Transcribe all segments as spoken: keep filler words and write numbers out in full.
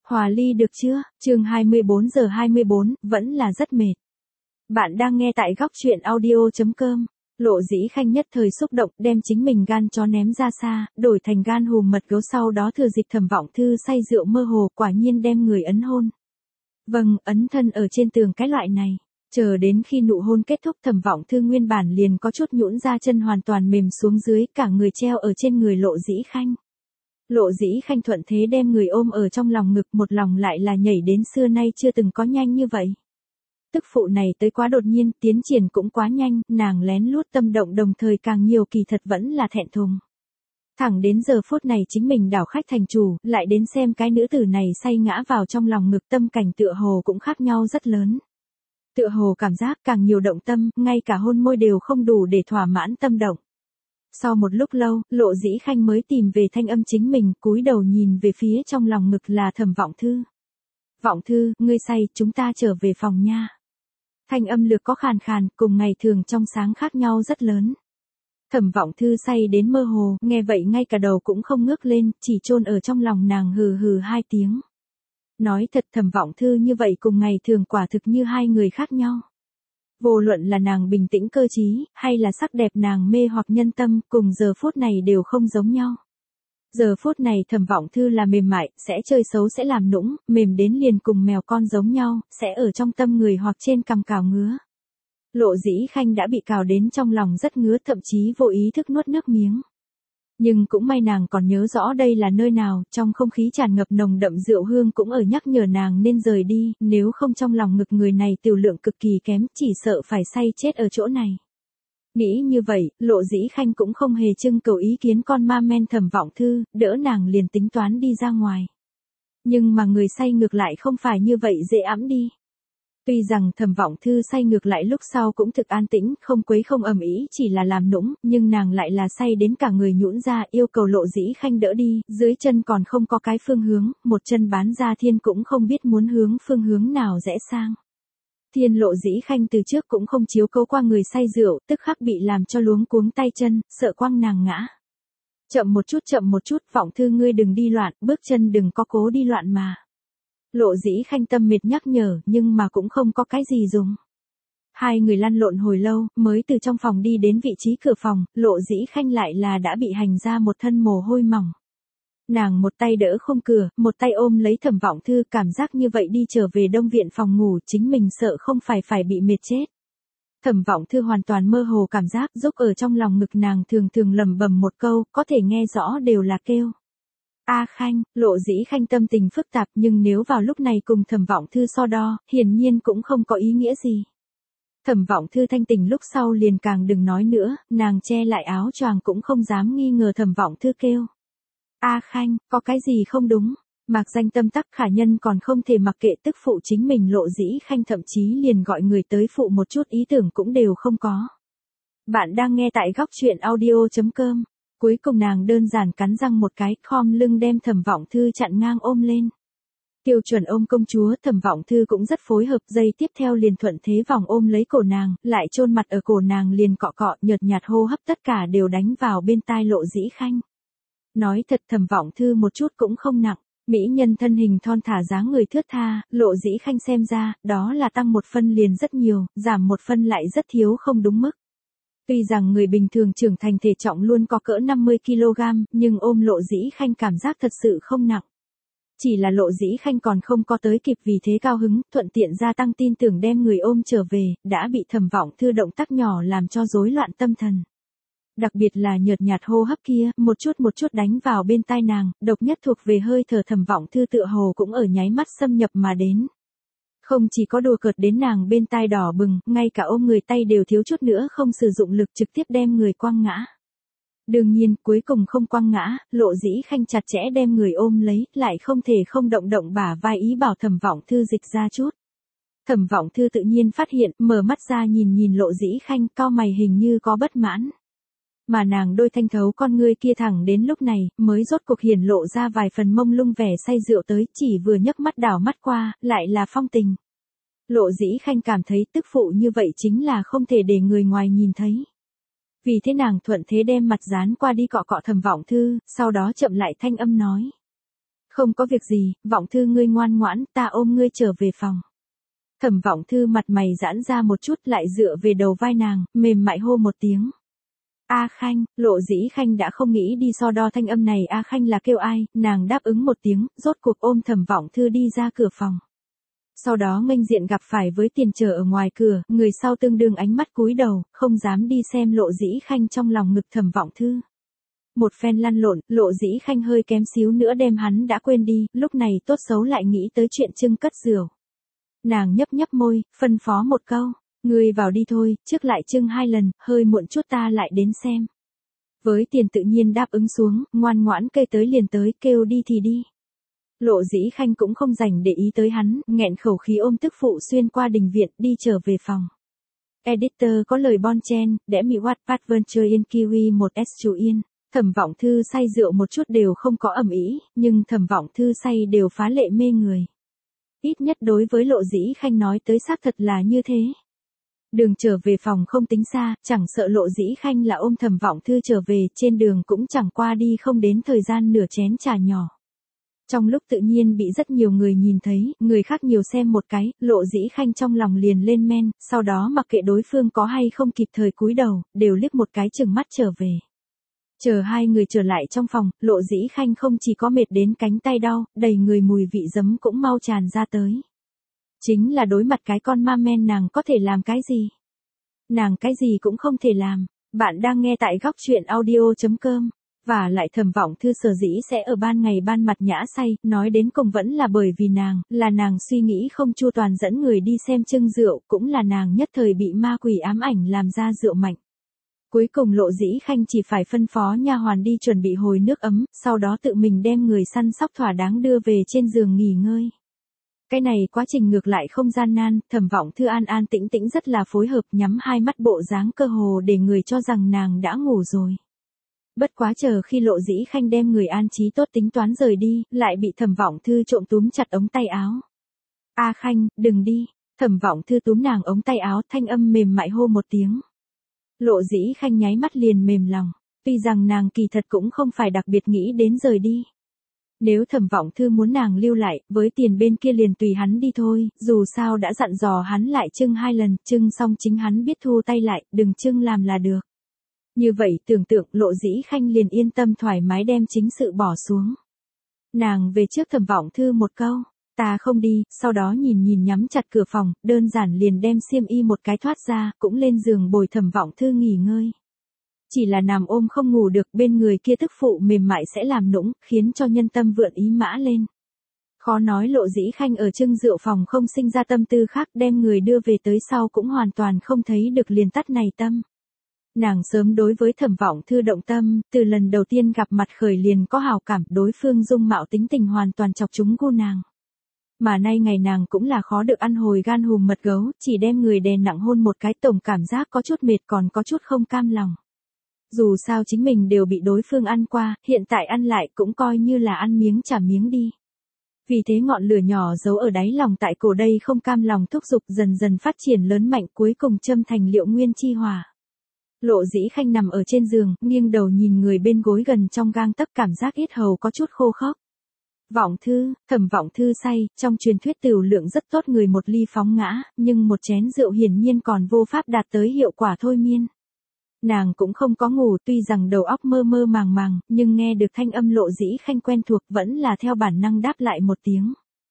Hòa ly được chưa? Chương hai mươi bốn giờ hai mươi bốn, vẫn là rất mệt. Bạn đang nghe tại góc truyện audio chấm com. Lộ Dĩ Khanh nhất thời xúc động, đem chính mình gan chó ném ra xa, đổi thành gan hùm mật gấu, sau đó thừa dịp Thẩm Vọng Thư say rượu mơ hồ, quả nhiên đem người ấn hôn. Vâng, ấn thân ở trên tường cái loại này. Chờ đến khi nụ hôn kết thúc, Thẩm Vọng Thư nguyên bản liền có chút nhũn ra chân hoàn toàn mềm xuống dưới, cả người treo ở trên người Lộ Dĩ Khanh. Lộ Dĩ Khanh thuận thế đem người ôm ở trong lòng ngực, một lòng lại là nhảy đến xưa nay chưa từng có nhanh như vậy. Tức phụ này tới quá đột nhiên, tiến triển cũng quá nhanh, nàng lén lút tâm động đồng thời càng nhiều kỳ thật vẫn là thẹn thùng. Thẳng đến giờ phút này chính mình đảo khách thành chủ, lại đến xem cái nữ tử này say ngã vào trong lòng ngực, tâm cảnh tựa hồ cũng khác nhau rất lớn. Tựa hồ cảm giác càng nhiều động tâm, ngay cả hôn môi đều không đủ để thỏa mãn tâm động. Sau một lúc lâu, Lộ Dĩ Khanh mới tìm về thanh âm chính mình, cúi đầu nhìn về phía trong lòng ngực là Thẩm Vọng Thư. Vọng Thư, ngươi say, chúng ta trở về phòng nha. Thanh âm lược có khàn khàn, cùng ngày thường trong sáng khác nhau rất lớn. Thẩm Vọng Thư say đến mơ hồ, nghe vậy ngay cả đầu cũng không ngước lên, chỉ chôn ở trong lòng nàng hừ hừ hai tiếng. Nói thật, Thẩm Vọng Thư như vậy cùng ngày thường quả thực như hai người khác nhau. Vô luận là nàng bình tĩnh cơ trí, hay là sắc đẹp nàng mê hoặc nhân tâm, cùng giờ phút này đều không giống nhau. Giờ phút này Thẩm Vọng Thư là mềm mại, sẽ chơi xấu sẽ làm nũng, mềm đến liền cùng mèo con giống nhau, sẽ ở trong tâm người hoặc trên cằm cào ngứa. Lộ Dĩ Khanh đã bị cào đến trong lòng rất ngứa, thậm chí vô ý thức nuốt nước miếng. Nhưng cũng may nàng còn nhớ rõ đây là nơi nào, trong không khí tràn ngập nồng đậm rượu hương cũng ở nhắc nhở nàng nên rời đi, nếu không trong lòng ngực người này tiểu lượng cực kỳ kém, chỉ sợ phải say chết ở chỗ này. Nghĩ như vậy, Lộ Dĩ Khanh cũng không hề trưng cầu ý kiến con ma men Thẩm Vọng Thư, đỡ nàng liền tính toán đi ra ngoài. Nhưng mà người say ngược lại không phải như vậy dễ ẵm đi. Tuy rằng Thẩm Vọng Thư say ngược lại lúc sau cũng thực an tĩnh, không quấy không ầm ĩ, chỉ là làm nũng, nhưng nàng lại là say đến cả người nhũn ra, yêu cầu Lộ Dĩ Khanh đỡ đi, dưới chân còn không có cái phương hướng, một chân bán ra thiên cũng không biết muốn hướng phương hướng nào rẽ sang. Thiên Lộ Dĩ Khanh từ trước cũng không chiếu cố qua người say rượu, tức khắc bị làm cho luống cuống tay chân, sợ quăng nàng ngã. Chậm một chút chậm một chút, Vọng Thư ngươi đừng đi loạn, bước chân đừng có cố đi loạn mà. Lộ Dĩ Khanh tâm mệt nhắc nhở, nhưng mà cũng không có cái gì dùng. Hai người lăn lộn hồi lâu, mới từ trong phòng đi đến vị trí cửa phòng, Lộ Dĩ Khanh lại là đã bị hành ra một thân mồ hôi mỏng. Nàng một tay đỡ khung cửa, một tay ôm lấy Thẩm Vọng Thư, cảm giác như vậy đi trở về đông viện phòng ngủ, chính mình sợ không phải phải bị mệt chết. Thẩm Vọng Thư hoàn toàn mơ hồ cảm giác, rúc ở trong lòng ngực nàng thường thường lẩm bẩm một câu, có thể nghe rõ đều là kêu. A Khanh, Lộ Dĩ Khanh tâm tình phức tạp, nhưng nếu vào lúc này cùng Thẩm Vọng Thư so đo, hiển nhiên cũng không có ý nghĩa gì. Thẩm Vọng Thư thanh tỉnh lúc sau liền càng đừng nói nữa, nàng che lại áo choàng cũng không dám nghi ngờ Thẩm Vọng Thư kêu. A Khanh, có cái gì không đúng? Mạc danh tâm tắc khả nhân còn không thể mặc kệ tức phụ chính mình. Lộ Dĩ Khanh thậm chí liền gọi người tới phụ một chút ý tưởng cũng đều không có. Bạn đang nghe tại góc truyện audio chấm com. Cuối cùng nàng đơn giản cắn răng một cái, khom lưng đem Thẩm Vọng Thư chặn ngang ôm lên. Tiêu chuẩn ôm công chúa, Thẩm Vọng Thư cũng rất phối hợp, giây tiếp theo liền thuận thế vòng ôm lấy cổ nàng, lại chôn mặt ở cổ nàng liền cọ cọ, nhợt nhạt hô hấp tất cả đều đánh vào bên tai Lộ Dĩ Khanh. Nói thật, Thẩm Vọng Thư một chút cũng không nặng, mỹ nhân thân hình thon thả dáng người thướt tha, Lộ Dĩ Khanh xem ra, đó là tăng một phân liền rất nhiều, giảm một phân lại rất thiếu không đúng mức. Tuy rằng người bình thường trưởng thành thể trọng luôn có cỡ năm mươi ki lô gam, nhưng ôm Lộ Dĩ Khanh cảm giác thật sự không nặng. Chỉ là Lộ Dĩ Khanh còn không có tới kịp vì thế cao hứng, thuận tiện gia tăng tin tưởng đem người ôm trở về, đã bị Thẩm Vọng Thư động tác nhỏ làm cho rối loạn tâm thần. Đặc biệt là nhợt nhạt hô hấp kia, một chút một chút đánh vào bên tai nàng, độc nhất thuộc về hơi thở Thẩm Vọng Thư tựa hồ cũng ở nháy mắt xâm nhập mà đến. Không chỉ có đùa cợt đến nàng bên tai đỏ bừng, ngay cả ôm người tay đều thiếu chút nữa không sử dụng lực trực tiếp đem người quăng ngã. Đương nhiên, cuối cùng không quăng ngã, Lộ Dĩ Khanh chặt chẽ đem người ôm lấy, lại không thể không động động bả vai ý bảo Thẩm Vọng Thư dịch ra chút. Thẩm Vọng Thư tự nhiên phát hiện, mở mắt ra nhìn nhìn Lộ Dĩ Khanh, cau mày hình như có bất mãn. Mà nàng đôi thanh thấu con ngươi kia thẳng đến lúc này, mới rốt cuộc hiển lộ ra vài phần mông lung vẻ say rượu tới, chỉ vừa nhấc mắt đảo mắt qua, lại là phong tình. Lộ Dĩ Khanh cảm thấy tức phụ như vậy chính là không thể để người ngoài nhìn thấy. Vì thế nàng thuận thế đem mặt dán qua đi cọ cọ Thẩm Vọng Thư, sau đó chậm lại thanh âm nói. Không có việc gì, Vọng Thư ngươi ngoan ngoãn, ta ôm ngươi trở về phòng. Thẩm Vọng Thư mặt mày giãn ra một chút lại dựa về đầu vai nàng, mềm mại hô một tiếng. A Khanh, Lộ Dĩ Khanh đã không nghĩ đi so đo thanh âm này A Khanh là kêu ai, nàng đáp ứng một tiếng, rốt cuộc ôm Thẩm Vọng Thư đi ra cửa phòng. Sau đó nghênh diện gặp phải với Tiền Trở ở ngoài cửa, người sau tương đương ánh mắt cúi đầu, không dám đi xem Lộ Dĩ Khanh trong lòng ngực Thẩm Vọng Thư. Một phen lăn lộn, Lộ Dĩ Khanh hơi kém xíu nữa đem hắn đã quên đi, lúc này tốt xấu lại nghĩ tới chuyện trưng cất rượu. Nàng nhấp nhấp môi, phân phó một câu, ngươi vào đi thôi, trước lại trưng hai lần, hơi muộn chút ta lại đến xem. Với Tiền tự nhiên đáp ứng xuống, ngoan ngoãn kêu tới liền tới, kêu đi thì đi. Lộ Dĩ Khanh cũng không dành để ý tới hắn, nghẹn khẩu khí ôm tức phụ xuyên qua đình viện, đi trở về phòng. Editor có lời bon chen, để mi what adventure in Kiwi một s chủ yên. Thẩm Vọng Thư say rượu một chút đều không có ầm ĩ, nhưng Thẩm Vọng Thư say đều phá lệ mê người. Ít nhất đối với Lộ Dĩ Khanh nói tới xác thật là như thế. Đường trở về phòng không tính xa, chẳng sợ Lộ Dĩ Khanh là ôm Thẩm Vọng Thư trở về, trên đường cũng chẳng qua đi không đến thời gian nửa chén trà nhỏ. Trong lúc tự nhiên bị rất nhiều người nhìn thấy, người khác nhiều xem một cái, Lộ Dĩ Khanh trong lòng liền lên men, sau đó mặc kệ đối phương có hay không kịp thời cúi đầu, đều liếc một cái chừng mắt trở về. Chờ hai người trở lại trong phòng, Lộ Dĩ Khanh không chỉ có mệt đến cánh tay đau, đầy người mùi vị giấm cũng mau tràn ra tới. Chính là đối mặt cái con ma men nàng có thể làm cái gì? Nàng cái gì cũng không thể làm. Bạn đang nghe tại góc truyện audio chấm com. Và lại Thẩm Vọng Thư sở dĩ sẽ ở ban ngày ban mặt nhã say, nói đến cùng vẫn là bởi vì nàng, là nàng suy nghĩ không chu toàn dẫn người đi xem trưng rượu, cũng là nàng nhất thời bị ma quỷ ám ảnh làm ra rượu mạnh. Cuối cùng Lộ Dĩ Khanh chỉ phải phân phó nha hoàn đi chuẩn bị hồi nước ấm, sau đó tự mình đem người săn sóc thỏa đáng đưa về trên giường nghỉ ngơi. Cái này quá trình ngược lại không gian nan, Thẩm Vọng Thư an an tĩnh tĩnh rất là phối hợp, nhắm hai mắt bộ dáng cơ hồ để người cho rằng nàng đã ngủ rồi. Bất quá chờ khi Lộ Dĩ Khanh đem người an trí tốt tính toán rời đi, lại bị Thẩm Vọng Thư trộm túm chặt ống tay áo. A Khanh, đừng đi. Thẩm Vọng Thư túm nàng ống tay áo, thanh âm mềm mại hô một tiếng. Lộ Dĩ Khanh nháy mắt liền mềm lòng, tuy rằng nàng kỳ thật cũng không phải đặc biệt nghĩ đến rời đi. Nếu Thẩm Vọng Thư muốn nàng lưu lại, với Tiền bên kia liền tùy hắn đi thôi, dù sao đã dặn dò hắn lại trưng hai lần, trưng xong chính hắn biết thu tay lại, đừng trưng làm là được. Như vậy tưởng tượng Lộ Dĩ Khanh liền yên tâm thoải mái đem chính sự bỏ xuống. Nàng về trước Thẩm Vọng Thư một câu, ta không đi, sau đó nhìn nhìn nhắm chặt cửa phòng, đơn giản liền đem xiêm y một cái thoát ra, cũng lên giường bồi Thẩm Vọng Thư nghỉ ngơi. Chỉ là nằm ôm không ngủ được, bên người kia tức phụ mềm mại sẽ làm nũng, khiến cho nhân tâm vượn ý mã lên. Khó nói Lộ Dĩ Khanh ở trưng rượu phòng không sinh ra tâm tư khác, đem người đưa về tới sau cũng hoàn toàn không thấy được liền tắt này tâm. Nàng sớm đối với Thẩm Vọng Thư động tâm, từ lần đầu tiên gặp mặt khởi liền có hào cảm, đối phương dung mạo tính tình hoàn toàn chọc trúng gu nàng. Mà nay ngày nàng cũng là khó được ăn hồi gan hùm mật gấu, chỉ đem người đè nặng hôn một cái, tổng cảm giác có chút mệt còn có chút không cam lòng. Dù sao chính mình đều bị đối phương ăn qua, hiện tại ăn lại cũng coi như là ăn miếng trả miếng đi. Vì thế ngọn lửa nhỏ giấu ở đáy lòng tại cổ đây không cam lòng thúc giục dần dần phát triển lớn mạnh, cuối cùng châm thành liệu nguyên chi hỏa. Lộ Dĩ Khanh nằm ở trên giường, nghiêng đầu nhìn người bên gối gần trong gang tấc, cảm giác yết hầu có chút khô khốc. Vọng Thư, Thẩm Vọng Thư say, trong truyền thuyết tửu lượng rất tốt, người một ly phóng ngã, nhưng một chén rượu hiển nhiên còn vô pháp đạt tới hiệu quả thôi miên. Nàng cũng không có ngủ, tuy rằng đầu óc mơ mơ màng màng, nhưng nghe được thanh âm Lộ Dĩ Khanh quen thuộc, vẫn là theo bản năng đáp lại một tiếng.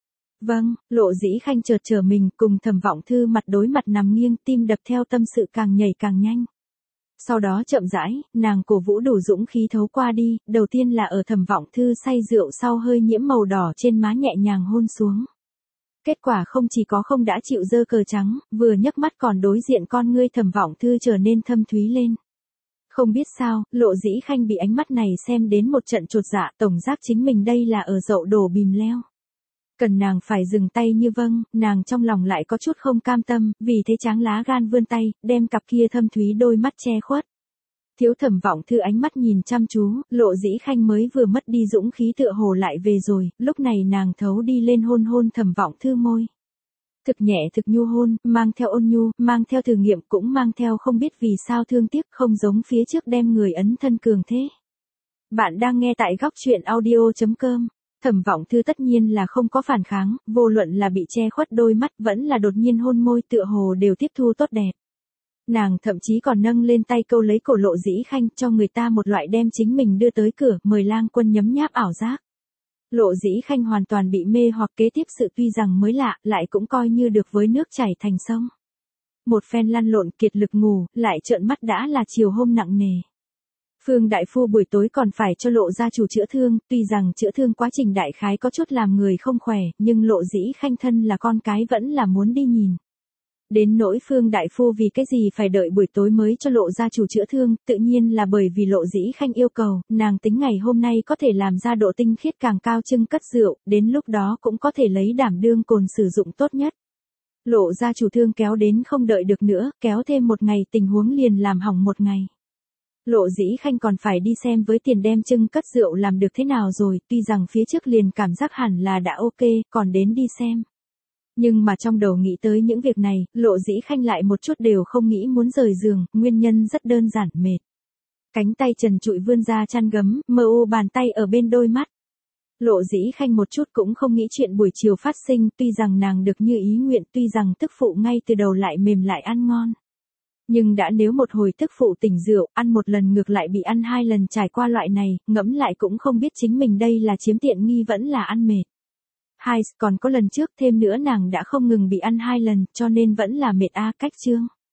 Vâng, Lộ Dĩ Khanh chợt trở mình, cùng Thẩm Vọng Thư mặt đối mặt nằm nghiêng, tim đập theo tâm sự càng nhảy càng nhanh. Sau đó chậm rãi, nàng cổ vũ đủ dũng khí thấu qua đi, đầu tiên là ở Thẩm Vọng Thư say rượu sau hơi nhiễm màu đỏ trên má nhẹ nhàng hôn xuống. Kết quả không chỉ có không đã chịu dơ cờ trắng, vừa nhấc mắt còn đối diện con ngươi Thẩm Vọng Thư trở nên thâm thúy lên. Không biết sao, Lộ Dĩ Khanh bị ánh mắt này xem đến một trận chột dạ, tổng giác chính mình đây là ở dậu đổ bìm leo. Cần nàng phải dừng tay như vâng, nàng trong lòng lại có chút không cam tâm, vì thế tráng lá gan vươn tay, đem cặp kia thâm thúy đôi mắt che khuất. Thiếu Thẩm Vọng Thư ánh mắt nhìn chăm chú, Lộ Dĩ Khanh mới vừa mất đi dũng khí tựa hồ lại về rồi, lúc này nàng thấu đi lên hôn hôn Thẩm Vọng Thư môi. Thực nhẹ thực nhu hôn, mang theo ôn nhu, mang theo thử nghiệm, cũng mang theo không biết vì sao thương tiếc, không giống phía trước đem người ấn thân cường thế. Bạn đang nghe tại góc truyện audio chấm com. Thẩm Vọng Thư tất nhiên là không có phản kháng, vô luận là bị che khuất đôi mắt vẫn là đột nhiên hôn môi tựa hồ đều tiếp thu tốt đẹp. Nàng thậm chí còn nâng lên tay câu lấy cổ Lộ Dĩ Khanh cho người ta một loại đem chính mình đưa tới cửa mời lang quân nhấm nháp ảo giác. Lộ Dĩ Khanh hoàn toàn bị mê hoặc kế tiếp sự tuy rằng mới lạ lại cũng coi như được với nước chảy thành sông. Một phen lăn lộn kiệt lực ngủ, lại trợn mắt đã là chiều hôm nặng nề. Phương đại phu buổi tối còn phải cho Lộ gia chủ chữa thương, tuy rằng chữa thương quá trình đại khái có chút làm người không khỏe, nhưng Lộ Dĩ Khanh thân là con cái vẫn là muốn đi nhìn. Đến nỗi Phương đại phu vì cái gì phải đợi buổi tối mới cho Lộ gia chủ chữa thương, tự nhiên là bởi vì Lộ Dĩ Khanh yêu cầu, nàng tính ngày hôm nay có thể làm ra độ tinh khiết càng cao trưng cất rượu, đến lúc đó cũng có thể lấy đảm đương cồn sử dụng tốt nhất. Lộ gia chủ thương kéo đến không đợi được nữa, kéo thêm một ngày tình huống liền làm hỏng một ngày. Lộ Dĩ Khanh còn phải đi xem với tiền đem trưng cất rượu làm được thế nào rồi, tuy rằng phía trước liền cảm giác hẳn là đã ok, còn đến đi xem. Nhưng mà trong đầu nghĩ tới những việc này, Lộ Dĩ Khanh lại một chút đều không nghĩ muốn rời giường, nguyên nhân rất đơn giản, mệt. Cánh tay trần trụi vươn ra chăn gấm, mơ u bàn tay ở bên đôi mắt. Lộ Dĩ Khanh một chút cũng không nghĩ chuyện buổi chiều phát sinh, tuy rằng nàng được như ý nguyện, tuy rằng tức phụ ngay từ đầu lại mềm lại ăn ngon. Nhưng đã nếu một hồi tức phụ tỉnh rượu, ăn một lần ngược lại bị ăn hai lần trải qua loại này, ngẫm lại cũng không biết chính mình đây là chiếm tiện nghi vẫn là ăn mệt. Hai, còn có lần trước thêm nữa nàng đã không ngừng bị ăn hai lần, cho nên vẫn là mệt a cách chương.